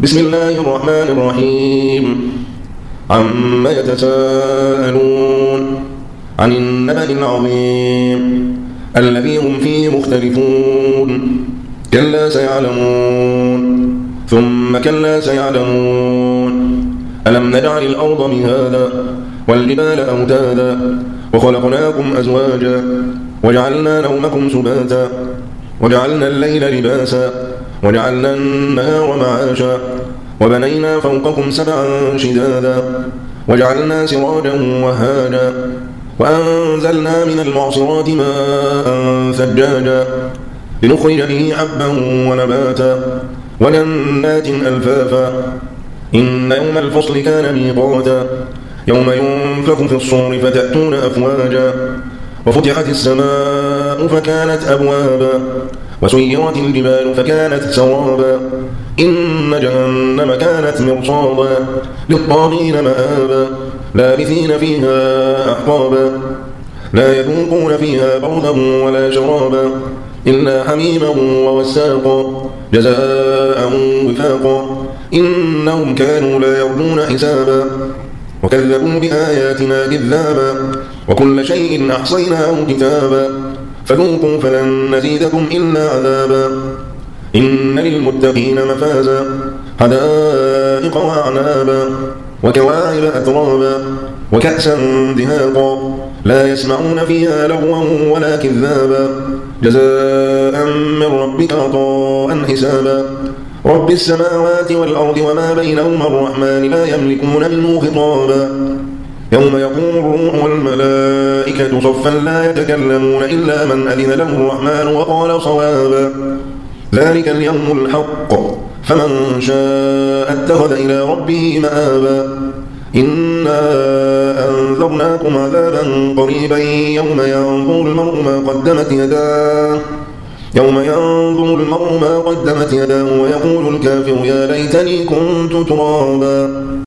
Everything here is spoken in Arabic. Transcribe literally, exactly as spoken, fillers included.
بسم الله الرحمن الرحيم عما يتساءلون عن النبأ العظيم الذي هم فيه مختلفون كلا سيعلمون ثم كلا سيعلمون ألم نجعل الأرض مهادا والجبال أوتادا وخلقناكم أزواجا وجعلنا نومكم سباتا وجعلنا الليل لباسا وجعلنا النهار معاشا وبنينا فوقكم سبعا شدادا وجعلنا سراجا وهاجا وأنزلنا من المعصرات ماء ثجاجا لنخرج به حبا ونباتا وجنات ألفافا إن يوم الفصل كان ميقاتا يوم ينفخ في الصور فتأتون أفواجا وفتحت السماء فكانت أبوابا وسيرت الجبال فكانت سرابا إن جهنم كانت مرصادا للطاغين مآبا لابثين فيها أحقابا لا يذوقون فيها بردا ولا شرابا إلا حميما ووساقا جزاء وفاقا إنهم كانوا لا يرجون حسابا وكذبوا بآياتنا كذابا وكل شيء أحصيناه كتابا فذوقوا فلن نزيدكم إلا عذابا إن للمتقين مفازا حدائق وأعنابا وكواعب أترابا وكأسا دهاقا لا يسمعون فيها لغوا ولا كذابا جزاء من ربك عطاء حسابا رب السماوات والأرض وما بينهما الرحمن لا يملكون منه خطابا يوم يقوم الروح والملائكة صفا لا يتكلمون إلا من أذن له الرحمن وقال صوابا ذلك اليوم الحق فمن شاء اتخذ إلى ربه مآبا إنا أنذرناكم عذابا قريبا يوم ينظر المرء ما قدمت يداه يوم ينظر المرء ما قدمت يداه ويقول الكافر يا ليتني كنت ترابا